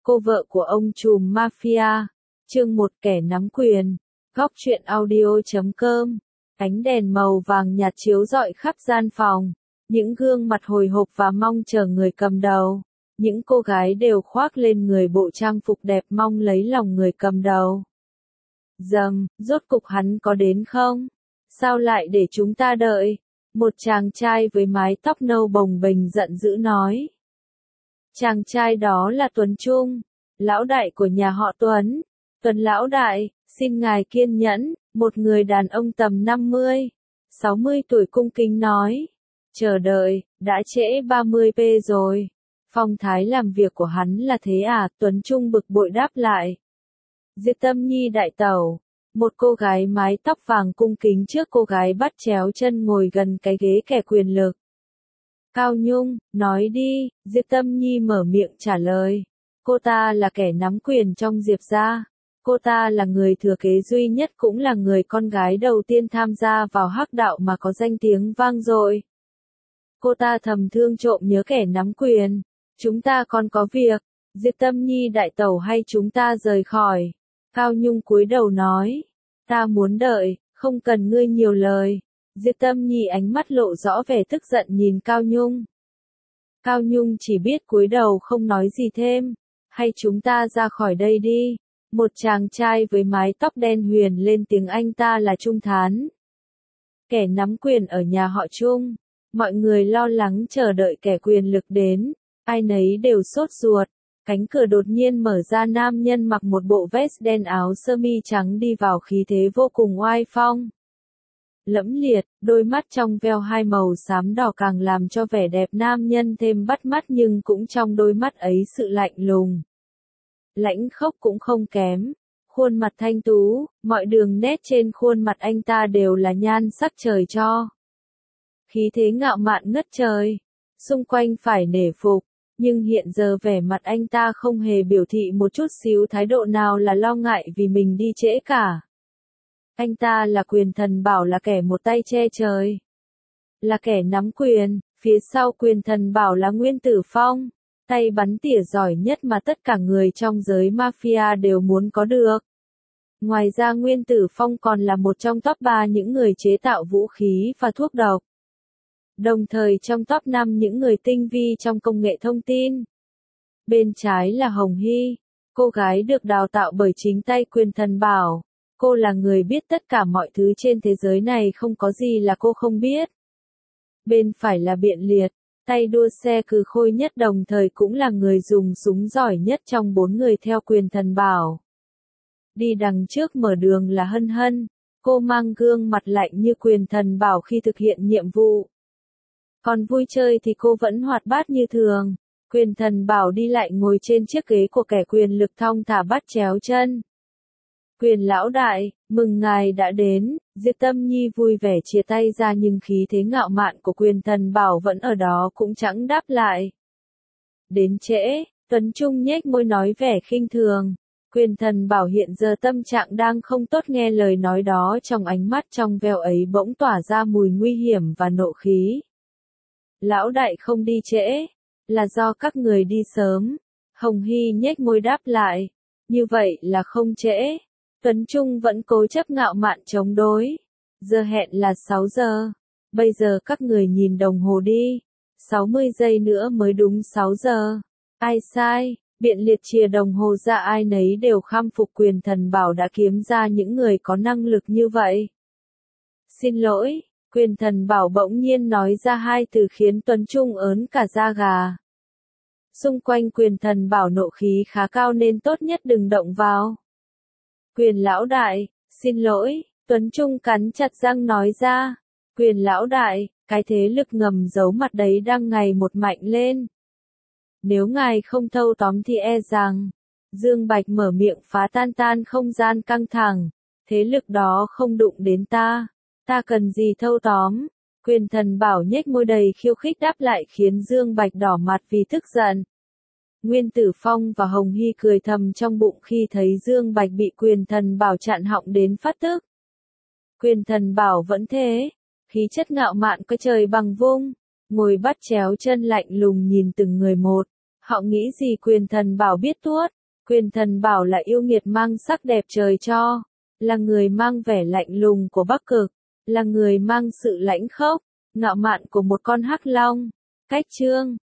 cô vợ của ông trùm mafia. Chương 1 kẻ nắm quyền. Góc truyện audio.com. Ánh đèn màu vàng nhạt chiếu rọi khắp gian phòng. Những gương mặt hồi hộp và mong chờ người cầm đầu. Những cô gái đều khoác lên người bộ trang phục đẹp mong lấy lòng người cầm đầu. Rốt cục hắn có đến không? Sao lại để chúng ta đợi? Một chàng trai với mái tóc nâu bồng bềnh giận dữ nói. Chàng trai đó là Tuấn Trung, lão đại của nhà họ Tuấn. Tuấn lão đại, xin ngài kiên nhẫn, một người đàn ông tầm 50, 60 tuổi cung kính nói. Chờ đợi, đã trễ 30p rồi. Phong thái làm việc của hắn là thế à? Tuấn Trung bực bội đáp lại. Diệp Tâm Nhi đại tẩu. Một cô gái mái tóc vàng cung kính trước cô gái bắt chéo chân ngồi gần cái ghế kẻ quyền lực. Cao Nhung, nói đi, Diệp Tâm Nhi mở miệng trả lời. Cô ta là kẻ nắm quyền trong Diệp gia. Cô ta là người thừa kế duy nhất cũng là người con gái đầu tiên tham gia vào hắc đạo mà có danh tiếng vang dội. Cô ta thầm thương trộm nhớ kẻ nắm quyền. Chúng ta còn có việc. Diệp Tâm Nhi đại tẩu hay chúng ta rời khỏi. Cao Nhung cúi đầu nói. Ta muốn đợi, không cần ngươi nhiều lời. Diệp Tâm Nhi ánh mắt lộ rõ vẻ tức giận nhìn Cao Nhung. Cao Nhung chỉ biết cúi đầu không nói gì thêm. Hay chúng ta ra khỏi đây đi. Một chàng trai với mái tóc đen huyền lên tiếng, anh ta là Trung Thán. Kẻ nắm quyền ở nhà họ Trung. Mọi người lo lắng chờ đợi kẻ quyền lực đến. Ai nấy đều sốt ruột. Cánh cửa đột nhiên mở ra, nam nhân mặc một bộ vest đen áo sơ mi trắng đi vào, khí thế vô cùng oai phong. Lẫm liệt, đôi mắt trong veo hai màu xám đỏ càng làm cho vẻ đẹp nam nhân thêm bắt mắt, nhưng cũng trong đôi mắt ấy sự lạnh lùng. Lãnh khốc cũng không kém. Khuôn mặt thanh tú, mọi đường nét trên khuôn mặt anh ta đều là nhan sắc trời cho. Khí thế ngạo mạn ngất trời. Xung quanh phải nể phục. Nhưng hiện giờ vẻ mặt anh ta không hề biểu thị một chút xíu thái độ nào là lo ngại vì mình đi trễ cả. Anh ta là Quyền Thần Bảo, là kẻ một tay che trời. Là kẻ nắm quyền, phía sau Quyền Thần Bảo là Nguyên Tử Phong. Tay bắn tỉa giỏi nhất mà tất cả người trong giới mafia đều muốn có được. Ngoài ra Nguyên Tử Phong còn là một trong top 3 những người chế tạo vũ khí và thuốc độc. Đồng thời trong top 5 những người tinh vi trong công nghệ thông tin. Bên trái là Hồng Hy, cô gái được đào tạo bởi chính tay Quyền Thần Bảo. Cô là người biết tất cả mọi thứ trên thế giới này, không có gì là cô không biết. Bên phải là Biện Liệt, tay đua xe cừ khôi nhất, đồng thời cũng là người dùng súng giỏi nhất trong 4 người theo Quyền Thần Bảo. Đi đằng trước mở đường là Hân Hân, cô mang gương mặt lạnh như Quyền Thần Bảo khi thực hiện nhiệm vụ. Còn vui chơi thì cô vẫn hoạt bát như thường. Quyền Thần Bảo đi lại ngồi trên chiếc ghế của kẻ quyền lực thong thả bắt chéo chân. Quyền lão đại, mừng ngài đã đến. Diệp Tâm Nhi vui vẻ chia tay ra, nhưng khí thế ngạo mạn của Quyền Thần Bảo vẫn ở đó, cũng chẳng đáp lại. Đến trễ, Tuấn Trung nhếch môi nói vẻ khinh thường. Quyền Thần Bảo hiện giờ tâm trạng đang không tốt, nghe lời nói đó trong ánh mắt trong veo ấy bỗng tỏa ra mùi nguy hiểm và nộ khí. Lão đại không đi trễ, là do các người đi sớm. Hồng Hy nhếch môi đáp lại. Như vậy là không trễ. Tuấn Trung vẫn cố chấp ngạo mạn chống đối. Giờ hẹn là 6 giờ. Bây giờ các người nhìn đồng hồ đi. 60 giây nữa mới đúng 6 giờ. Ai sai? Biện Liệt chìa đồng hồ ra, ai nấy đều khâm phục Quyền Thần Bảo đã kiếm ra những người có năng lực như vậy. Xin lỗi. Quyền Thần Bảo bỗng nhiên nói ra hai từ khiến Tuấn Trung ớn cả da gà. Xung quanh Quyền Thần Bảo nộ khí khá cao nên tốt nhất đừng động vào. Quyền lão đại, xin lỗi, Tuấn Trung cắn chặt răng nói ra. Quyền lão đại, cái thế lực ngầm giấu mặt đấy đang ngày một mạnh lên. Nếu ngài không thâu tóm thì e rằng, Dương Bạch mở miệng phá tan không gian căng thẳng. Thế lực đó không đụng đến ta. Ta cần gì thâu tóm? Quyền Thần Bảo nhếch môi đầy khiêu khích đáp lại, khiến Dương Bạch đỏ mặt vì tức giận. Nguyên Tử Phong và Hồng Hy cười thầm trong bụng khi thấy Dương Bạch bị Quyền Thần Bảo chặn họng đến phát tức. Quyền Thần Bảo vẫn thế, khí chất ngạo mạn coi trời bằng vung, ngồi bắt chéo chân lạnh lùng nhìn từng người một. Họ nghĩ gì Quyền Thần Bảo biết tuốt. Quyền Thần Bảo là yêu nghiệt mang sắc đẹp trời cho, là người mang vẻ lạnh lùng của Bắc Cực, là người mang sự lãnh khốc, ngạo mạn của một con hắc long. Cách chương